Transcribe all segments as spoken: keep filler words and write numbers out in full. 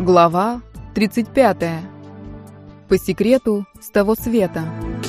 Глава тридцать пятая. По секрету с того света.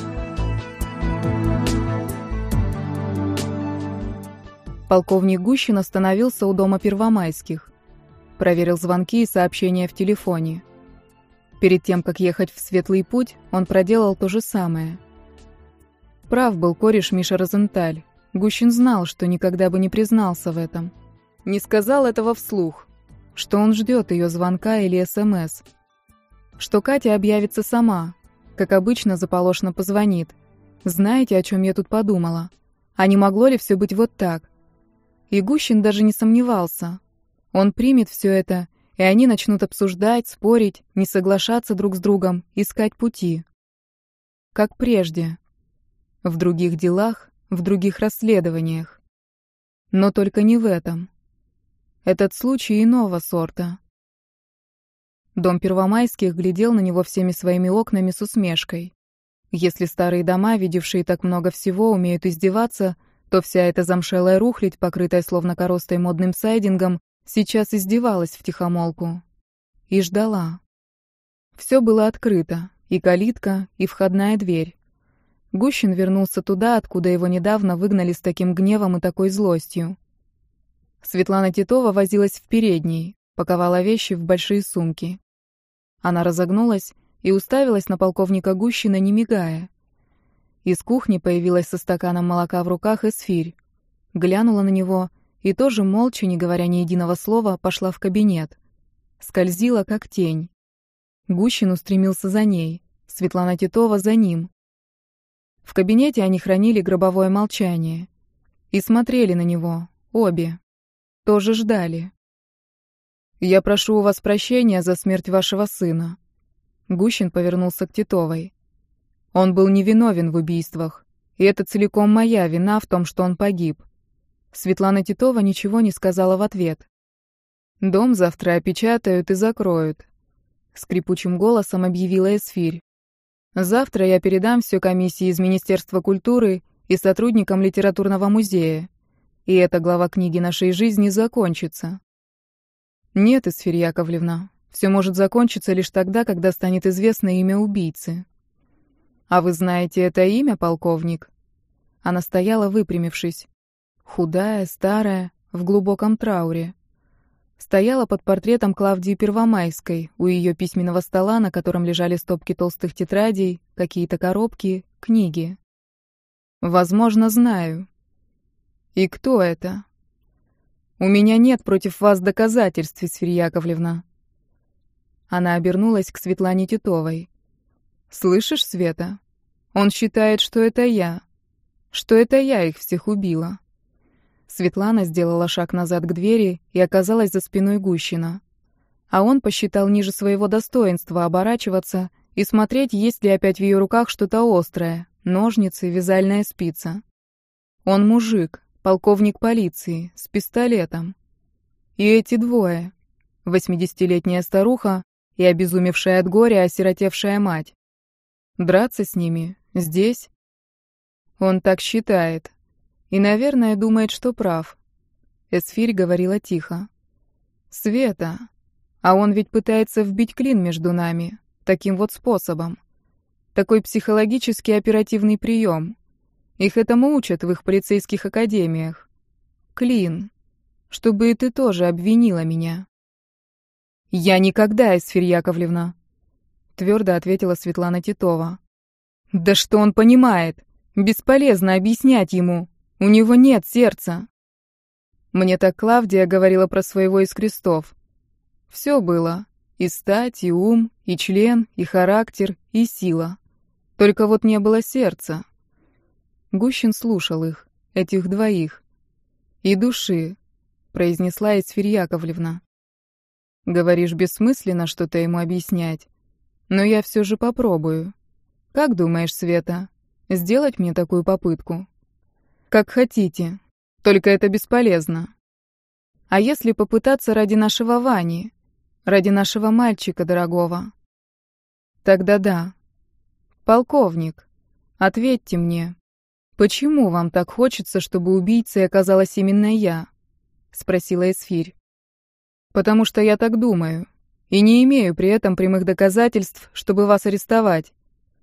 Полковник Гущин остановился у дома Первомайских. Проверил звонки и сообщения в телефоне. Перед тем, как ехать в светлый путь, он проделал то же самое. Прав был кореш Миша Розенталь. Гущин знал, что никогда бы не признался в этом. Не сказал этого вслух. Что он ждет ее звонка или СМС. Что Катя объявится сама. Как обычно, заполошно позвонит. «Знаете, о чем я тут подумала? А не могло ли все быть вот так?» И Гущин даже не сомневался. Он примет все это, и они начнут обсуждать, спорить, не соглашаться друг с другом, искать пути. Как прежде. В других делах, в других расследованиях. Но только не в этом. Этот случай иного сорта. Дом Первомайских глядел на него всеми своими окнами с усмешкой. Если старые дома, видевшие так много всего, умеют издеваться, то вся эта замшелая рухлядь, покрытая словно коростой модным сайдингом, сейчас издевалась втихомолку. И ждала. Все было открыто, и калитка, и входная дверь. Гущин вернулся туда, откуда его недавно выгнали с таким гневом и такой злостью. Светлана Титова возилась в передней, паковала вещи в большие сумки. Она разогнулась и уставилась на полковника Гущина, не мигая. Из кухни появилась со стаканом молока в руках Эсфирь. Глянула на него и тоже, молча, не говоря ни единого слова, пошла в кабинет. Скользила, как тень. Гущин устремился за ней, Светлана Титова за ним. В кабинете они хранили гробовое молчание. И смотрели на него, обе. Тоже ждали. «Я прошу у вас прощения за смерть вашего сына». Гущин повернулся к Титовой. «Он был невиновен в убийствах, и это целиком моя вина в том, что он погиб». Светлана Титова ничего не сказала в ответ. «Дом завтра опечатают и закроют», — скрипучим голосом объявила Эсфирь. «Завтра я передам все комиссии из Министерства культуры и сотрудникам литературного музея. И эта глава книги нашей жизни закончится». «Нет, Эсфирь Яковлевна, все может закончиться лишь тогда, когда станет известно имя убийцы». «А вы знаете это имя, полковник?» Она стояла, выпрямившись. Худая, старая, в глубоком трауре. Стояла под портретом Клавдии Первомайской у ее письменного стола, на котором лежали стопки толстых тетрадей, какие-то коробки, книги. «Возможно, знаю». «И кто это?» «У меня нет против вас доказательств, Эсфирь Яковлевна». Она обернулась к Светлане Титовой. «Слышишь, Света? Он считает, что это я. Что это я их всех убила». Светлана сделала шаг назад к двери и оказалась за спиной Гущина. А он посчитал ниже своего достоинства оборачиваться и смотреть, есть ли опять в ее руках что-то острое, ножницы, вязальная спица. Он мужик, полковник полиции, с пистолетом. И эти двое. Восьмидесятилетняя старуха и обезумевшая от горя осиротевшая мать. Драться с ними? Здесь? Он так считает. И, наверное, думает, что прав. Эсфирь говорила тихо. «Света, а он ведь пытается вбить клин между нами, таким вот способом. Такой психологически оперативный прием. Их этому учат в их полицейских академиях. Клин. Чтобы и ты тоже обвинила меня». «Я никогда, Эсфирь Яковлевна», — твердо ответила Светлана Титова. «Да что он понимает? Бесполезно объяснять ему. У него нет сердца». Мне так Клавдия говорила про своего из крестов. Все было. И стать, и ум, и член, и характер, и сила. Только вот не было сердца. Гущин слушал их, этих двоих. «И души», — произнесла Эсфирь Яковлевна. «Говоришь, бессмысленно что-то ему объяснять. Но я все же попробую. Как думаешь, Света, сделать мне такую попытку?» «Как хотите. Только это бесполезно. А если попытаться ради нашего Вани, ради нашего мальчика дорогого?» «Тогда да. Полковник, ответьте мне, почему вам так хочется, чтобы убийцей оказалась именно я?» — спросила Эсфирь. «Потому что я так думаю. И не имею при этом прямых доказательств, чтобы вас арестовать.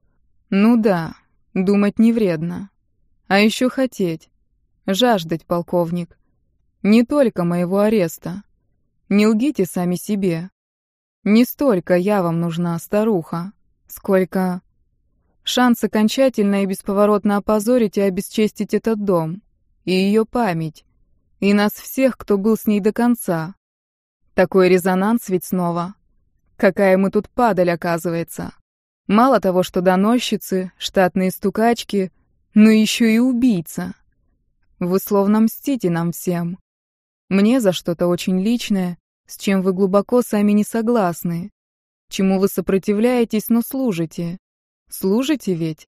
Ну да, думать не вредно. А еще хотеть. Жаждать, полковник. Не только моего ареста. Не лгите сами себе. Не столько я вам нужна, старуха, сколько... Шанс окончательно и бесповоротно опозорить и обесчестить этот дом. И ее память. И нас всех, кто был с ней до конца. Такой резонанс ведь снова. Какая мы тут падаль, оказывается. Мало того, что доносчицы, штатные стукачки, но еще и убийца. Вы словно мстите нам всем. Мне за что-то очень личное, с чем вы глубоко сами не согласны. Чему вы сопротивляетесь, но служите. Служите ведь?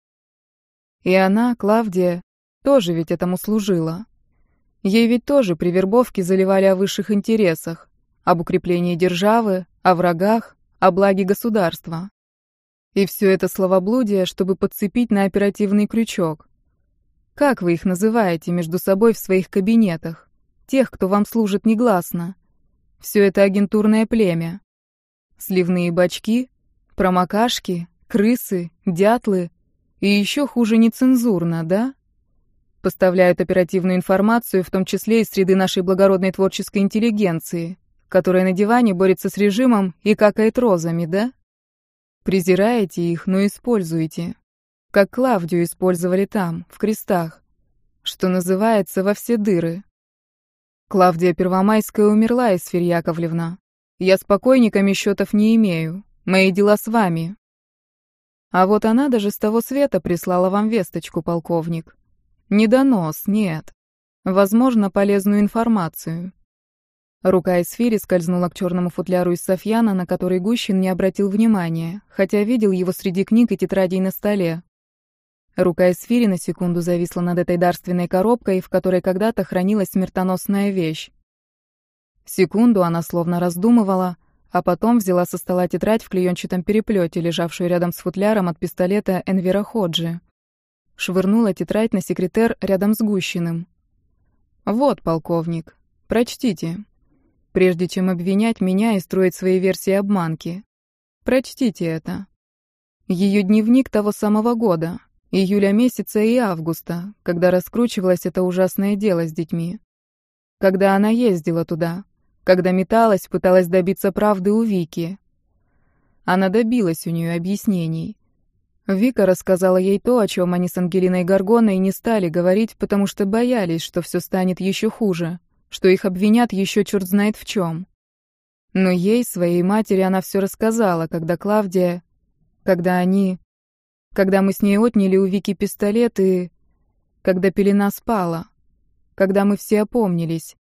И она, Клавдия, тоже ведь этому служила. Ей ведь тоже при вербовке заливали о высших интересах, об укреплении державы, о врагах, о благе государства. И все это словоблудие, чтобы подцепить на оперативный крючок. Как вы их называете между собой в своих кабинетах? Тех, кто вам служит негласно. Все это агентурное племя. Сливные бачки, промокашки, крысы, дятлы и еще хуже нецензурно, да? Поставляют оперативную информацию, в том числе из среды нашей благородной творческой интеллигенции, которая на диване борется с режимом и какает розами, да? Презираете их, но используете. Как Клавдию использовали там, в крестах. Что называется, во все дыры. Клавдия Первомайская умерла, Эсфирь Яковлевна. Я с покойниками счетов не имею. Мои дела с вами. А вот она даже с того света прислала вам весточку, полковник. Не донос, нет. Возможно, полезную информацию. Рука Эсфири скользнула к черному футляру из софьяна, на который Гущин не обратил внимания, хотя видел его среди книг и тетрадей на столе. Рука Эсфири на секунду зависла над этой дарственной коробкой, в которой когда-то хранилась смертоносная вещь. Секунду она словно раздумывала, а потом взяла со стола тетрадь в клеенчатом переплете, лежавшую рядом с футляром от пистолета Энвера Ходжи. Швырнула тетрадь на секретер рядом с Гущиным. «Вот, полковник, прочтите. Прежде чем обвинять меня и строить свои версии обманки. Прочтите это. Ее дневник того самого года, июля месяца и августа, когда раскручивалось это ужасное дело с детьми. Когда она ездила туда, когда металась, пыталась добиться правды у Вики. Она добилась у нее объяснений. Вика рассказала ей то, о чем они с Ангелиной Горгоной не стали говорить, потому что боялись, что все станет еще хуже, что их обвинят еще черт знает в чем. Но ей, своей матери, она все рассказала, когда Клавдия... Когда они... Когда мы с ней отняли у Вики пистолет и... Когда пелена спала. Когда мы все опомнились.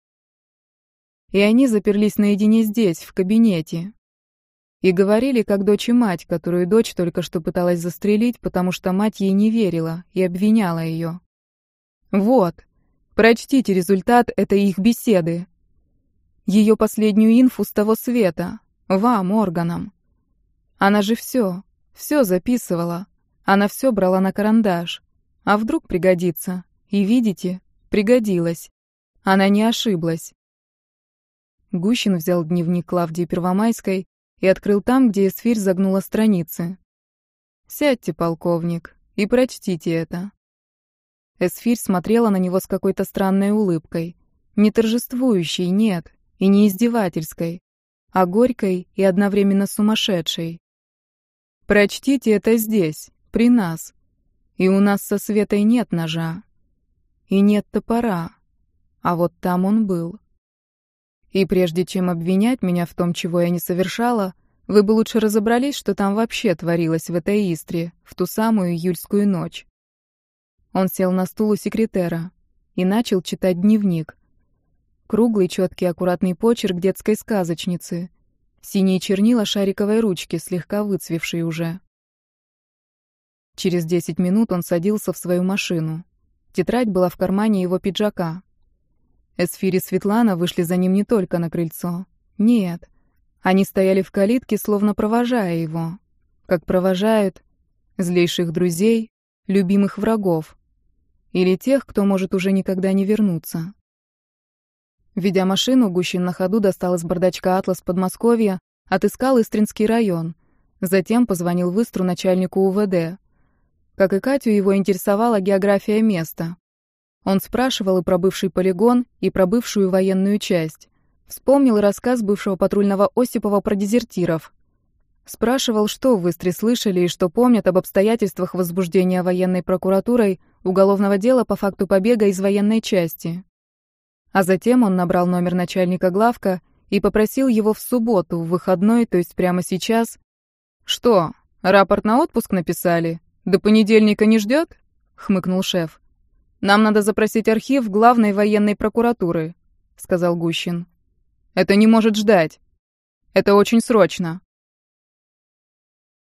И они заперлись наедине здесь, в кабинете. И говорили, как дочь и мать, которую дочь только что пыталась застрелить, потому что мать ей не верила и обвиняла ее. Вот, прочтите результат этой их беседы. Ее последнюю инфу с того света, вам, органам. Она же все, все записывала. Она все брала на карандаш. А вдруг пригодится? И видите, пригодилась. Она не ошиблась. Гущин взял дневник Клавдии Первомайской и открыл там, где Эсфирь загнула страницы. «Сядьте, полковник, и прочтите это». Эсфирь смотрела на него с какой-то странной улыбкой. Не торжествующей, нет, и не издевательской, а горькой и одновременно сумасшедшей. «Прочтите это здесь, при нас. И у нас со Светой нет ножа. И нет топора. А вот там он был. И прежде чем обвинять меня в том, чего я не совершала, вы бы лучше разобрались, что там вообще творилось в этой Истре в ту самую июльскую ночь». Он сел на стул у секретера и начал читать дневник. Круглый, четкий, аккуратный почерк детской сказочницы. Синие чернила шариковой ручки, слегка выцвевшие уже. Через десять минут он садился в свою машину. Тетрадь была в кармане его пиджака. Эсфирь и Светлана вышли за ним не только на крыльцо. Нет. Они стояли в калитке, словно провожая его. Как провожают злейших друзей, любимых врагов. Или тех, кто может уже никогда не вернуться. Ведя машину, Гущин на ходу достал из бардачка атлас Подмосковья, отыскал Истринский район. Затем позвонил в Истру начальнику УВД. Как и Катю, его интересовала география места. Он спрашивал и про бывший полигон, и про бывшую военную часть. Вспомнил рассказ бывшего патрульного Осипова про дезертиров. Спрашивал, что в Истре слышали и что помнят об обстоятельствах возбуждения военной прокуратурой уголовного дела по факту побега из военной части. А затем он набрал номер начальника главка и попросил его в субботу, в выходной, то есть прямо сейчас. «Что, рапорт на отпуск написали? До понедельника не ждет?» — хмыкнул шеф. «Нам надо запросить архив главной военной прокуратуры», — сказал Гущин. «Это не может ждать. Это очень срочно».